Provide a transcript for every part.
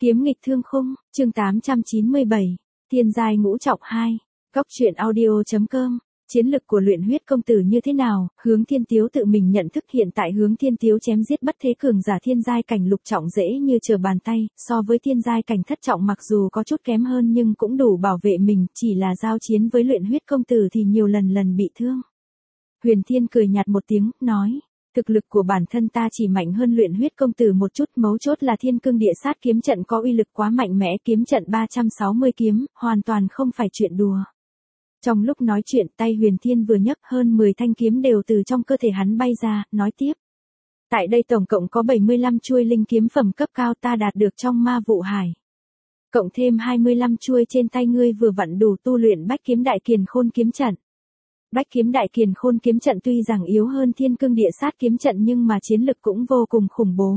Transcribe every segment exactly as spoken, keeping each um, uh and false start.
Kiếm nghịch thương khung, chương tám trăm chín mươi bảy, Thiên giai ngũ trọng hai, Góc truyện audio chấm com. Chiến lực của luyện huyết công tử như thế nào? Hướng Thiên Tiếu tự mình nhận thức hiện tại Hướng Thiên Tiếu chém giết bất thế cường giả thiên giai cảnh lục trọng dễ như trở bàn tay, so với thiên giai cảnh thất trọng mặc dù có chút kém hơn nhưng cũng đủ bảo vệ mình, chỉ là giao chiến với luyện huyết công tử thì nhiều lần lần bị thương. Huyền Thiên cười nhạt một tiếng, nói, thực lực của bản thân ta chỉ mạnh hơn luyện huyết công tử một chút, mấu chốt là thiên cương địa sát kiếm trận có uy lực quá mạnh mẽ, kiếm trận ba trăm sáu mươi kiếm, hoàn toàn không phải chuyện đùa. Trong lúc nói chuyện tay Huyền Thiên vừa nhấc hơn mười thanh kiếm đều từ trong cơ thể hắn bay ra, nói tiếp. Tại đây tổng cộng có bảy mươi lăm chuôi linh kiếm phẩm cấp cao ta đạt được trong ma vụ hải. Cộng thêm hai mươi lăm chuôi trên tay ngươi vừa vặn đủ tu luyện bách kiếm đại kiền khôn kiếm trận. Bách kiếm đại kiền khôn kiếm trận tuy rằng yếu hơn thiên cương địa sát kiếm trận nhưng mà chiến lực cũng vô cùng khủng bố.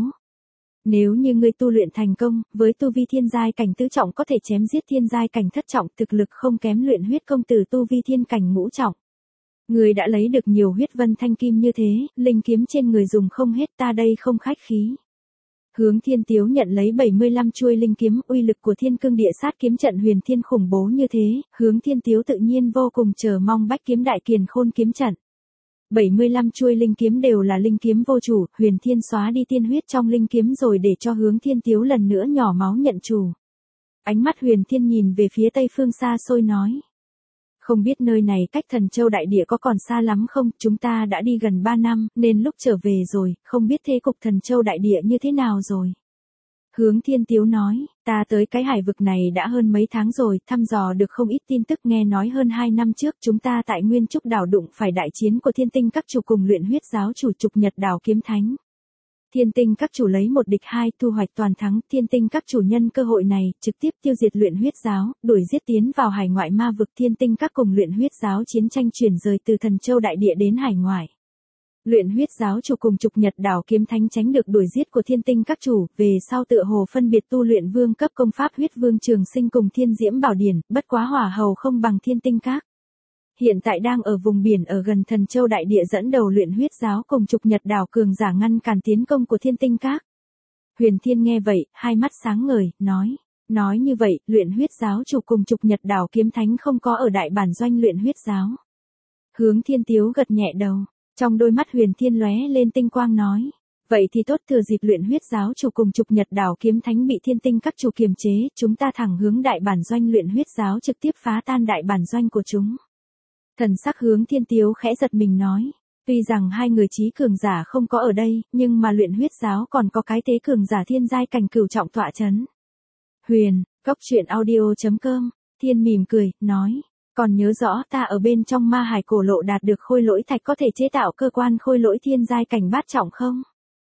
Nếu như ngươi tu luyện thành công, với tu vi thiên giai cảnh tứ trọng có thể chém giết thiên giai cảnh thất trọng, thực lực không kém luyện huyết công tử tu vi thiên cảnh ngũ trọng. Ngươi đã lấy được nhiều huyết vân thanh kim như thế, linh kiếm trên người dùng không hết, ta đây không khách khí. Hướng Thiên Tiếu nhận lấy bảy mươi lăm chuôi linh kiếm, uy lực của thiên cương địa sát kiếm trận Huyền Thiên khủng bố như thế, Hướng Thiên Tiếu tự nhiên vô cùng chờ mong bách kiếm đại kiền khôn kiếm trận. bảy mươi lăm chuôi linh kiếm đều là linh kiếm vô chủ, Huyền Thiên xóa đi tiên huyết trong linh kiếm rồi để cho Hướng Thiên Tiếu lần nữa nhỏ máu nhận chủ. Ánh mắt Huyền Thiên nhìn về phía tây phương xa xôi nói. Không biết nơi này cách Thần Châu đại địa có còn xa lắm không, chúng ta đã đi gần ba năm, nên lúc trở về rồi, không biết thế cục Thần Châu đại địa như thế nào rồi. Hướng Thiên Tiếu nói, ta tới cái hải vực này đã hơn mấy tháng rồi, thăm dò được không ít tin tức, nghe nói hơn hai năm trước chúng ta tại Nguyên Trúc đảo đụng phải đại chiến của Thiên Tinh các chủ cùng luyện huyết giáo chủ Trục Nhật đảo kiếm thánh. Thiên Tinh các chủ lấy một địch hai, thu hoạch toàn thắng, Thiên Tinh các chủ nhân cơ hội này, trực tiếp tiêu diệt luyện huyết giáo, đuổi giết tiến vào hải ngoại ma vực. Thiên Tinh các cùng luyện huyết giáo chiến tranh chuyển rời từ Thần Châu đại địa đến hải ngoại. Luyện huyết giáo chủ cùng Trục Nhật đảo kiếm thánh tránh được đuổi giết của Thiên Tinh các chủ, về sau tựa hồ phân biệt tu luyện vương cấp công pháp huyết vương trường sinh cùng thiên diễm bảo điển, bất quá hỏa hầu không bằng Thiên Tinh các. Hiện tại đang ở vùng biển ở gần Thần Châu đại địa dẫn đầu luyện huyết giáo cùng Trục Nhật đảo cường giả ngăn cản tiến công của Thiên Tinh các. Huyền Thiên nghe vậy, hai mắt sáng ngời, nói, nói như vậy, luyện huyết giáo chủ cùng Trục Nhật đảo kiếm thánh không có ở đại bản doanh luyện huyết giáo. Hướng Thiên Tiếu gật nhẹ đầu, trong đôi mắt Huyền Thiên lóe lên tinh quang nói, vậy thì tốt, thừa dịp luyện huyết giáo chủ cùng Trục Nhật đảo kiếm thánh bị Thiên Tinh các chủ kiềm chế, chúng ta thẳng hướng đại bản doanh luyện huyết giáo trực tiếp phá tan đại bản doanh của chúng. Thần sắc Hướng Thiên Tiếu khẽ giật mình nói, tuy rằng hai người chí cường giả không có ở đây, nhưng mà luyện huyết giáo còn có cái thế cường giả thiên giai cảnh cửu trọng tọa chấn. Huyền, Góc truyện audio chấm com, Thiên mỉm cười, nói, còn nhớ rõ ta ở bên trong ma hải cổ lộ đạt được khôi lỗi thạch có thể chế tạo cơ quan khôi lỗi thiên giai cảnh bát trọng không?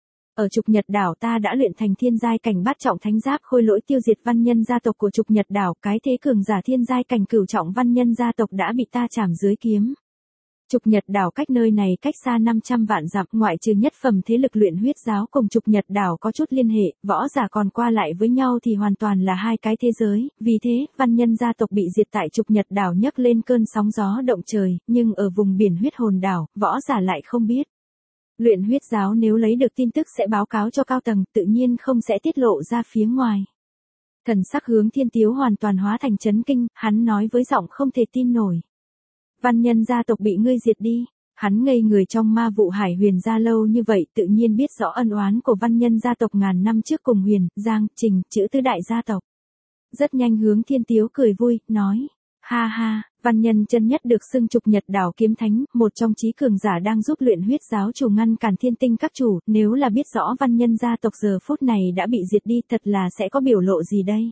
Ở Trục Nhật đảo ta đã luyện thành thiên giai cảnh bát trọng thánh giáp khôi lỗi tiêu diệt văn nhân gia tộc của Trục Nhật đảo, cái thế cường giả thiên giai cảnh cửu trọng văn nhân gia tộc đã bị ta chảm dưới kiếm. Trục Nhật đảo cách nơi này cách xa năm trăm vạn dặm, ngoại trừ nhất phẩm thế lực luyện huyết giáo cùng Trục Nhật đảo có chút liên hệ, võ giả còn qua lại với nhau thì hoàn toàn là hai cái thế giới, vì thế, văn nhân gia tộc bị diệt tại Trục Nhật đảo nhấc lên cơn sóng gió động trời, nhưng ở vùng biển huyết hồn đảo, võ giả lại không biết. Luyện huyết giáo nếu lấy được tin tức sẽ báo cáo cho cao tầng, tự nhiên không sẽ tiết lộ ra phía ngoài. Thần sắc Hướng Thiên Tiếu hoàn toàn hóa thành chấn kinh, hắn nói với giọng không thể tin nổi. Văn nhân gia tộc bị ngươi diệt đi, hắn ngây người trong ma vụ hải Huyền gia lâu như vậy tự nhiên biết rõ ân oán của văn nhân gia tộc ngàn năm trước cùng Huyền, Giang, Trình, chữ tứ đại gia tộc. Rất nhanh Hướng Thiên Tiếu cười vui, nói, ha ha, văn nhân chân nhất được xưng Trục Nhật đảo kiếm thánh, một trong chí cường giả đang giúp luyện huyết giáo chủ ngăn cản Thiên Tinh các chủ, nếu là biết rõ văn nhân gia tộc giờ phút này đã bị diệt đi thật là sẽ có biểu lộ gì đây?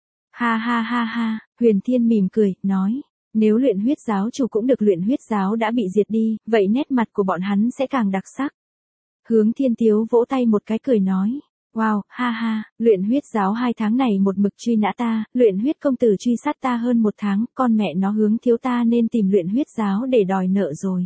Ha ha ha ha, Huyền Thiên mỉm cười, nói, nếu luyện huyết giáo chủ cũng được luyện huyết giáo đã bị diệt đi, vậy nét mặt của bọn hắn sẽ càng đặc sắc. Hướng Thiên Tiếu vỗ tay một cái cười nói, wow, ha ha, luyện huyết giáo hai tháng này một mực truy nã ta, luyện huyết công tử truy sát ta hơn một tháng, con mẹ nó Hướng thiếu ta nên tìm luyện huyết giáo để đòi nợ rồi.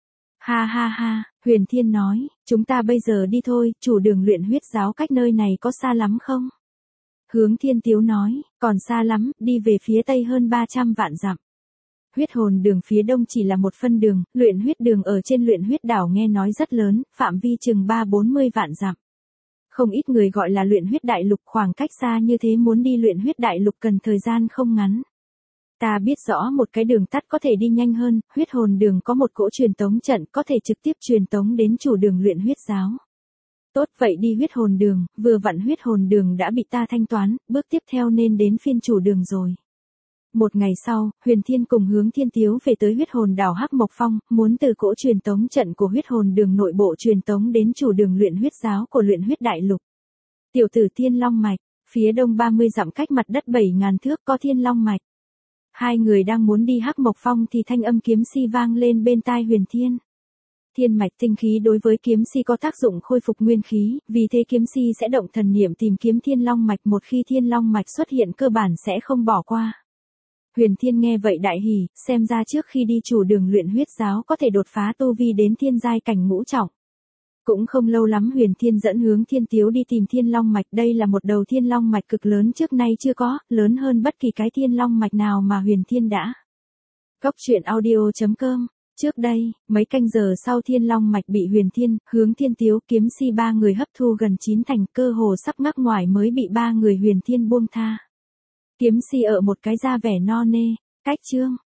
Ha ha ha, Huyền Thiên nói, chúng ta bây giờ đi thôi, chủ đường luyện huyết giáo cách nơi này có xa lắm không? Hướng Thiên Tiếu nói, còn xa lắm, đi về phía tây hơn ba trăm vạn dặm. Huyết hồn đường phía đông chỉ là một phân đường, luyện huyết đường ở trên luyện huyết đảo nghe nói rất lớn, phạm vi chừng ba bốn mươi vạn dặm. Không ít người gọi là luyện huyết đại lục, khoảng cách xa như thế muốn đi luyện huyết đại lục cần thời gian không ngắn. Ta biết rõ một cái đường tắt có thể đi nhanh hơn, huyết hồn đường có một cỗ truyền tống trận có thể trực tiếp truyền tống đến chủ đường luyện huyết giáo. Tốt vậy đi huyết hồn đường, vừa vặn huyết hồn đường đã bị ta thanh toán, bước tiếp theo nên đến phiên chủ đường rồi. Một ngày sau, Huyền Thiên cùng Hướng Thiên Tiếu về tới huyết hồn đảo Hắc Mộc Phong, muốn từ cỗ truyền tống trận của huyết hồn đường nội bộ truyền tống đến chủ đường luyện huyết giáo của luyện huyết đại lục. Tiểu tử Thiên Long Mạch, phía đông ba mươi dặm cách mặt đất bảy ngàn thước có Thiên Long Mạch. Hai người đang muốn đi Hắc Mộc Phong thì thanh âm kiếm si vang lên bên tai Huyền Thiên. Thiên mạch tinh khí đối với kiếm si có tác dụng khôi phục nguyên khí, vì thế kiếm si sẽ động thần niệm tìm kiếm Thiên Long Mạch, một khi Thiên Long Mạch xuất hiện cơ bản sẽ không bỏ qua. Huyền Thiên nghe vậy đại hỉ, xem ra trước khi đi chủ đường luyện huyết giáo có thể đột phá tu vi đến thiên giai cảnh ngũ trọng. Cũng không lâu lắm Huyền Thiên dẫn Hướng Thiên Tiếu đi tìm Thiên Long Mạch, đây là một đầu Thiên Long Mạch cực lớn trước nay chưa có, lớn hơn bất kỳ cái Thiên Long Mạch nào mà Huyền Thiên đã. Cốc truyện audio chấm com. Trước đây, mấy canh giờ sau Thiên Long Mạch bị Huyền Thiên, Hướng Thiên Tiếu, kiếm si ba người hấp thu gần chín thành, cơ hồ sắp ngắc ngoài mới bị ba người Huyền Thiên buông tha. Kiếm si ở một cái da vẻ no nê, cách chương.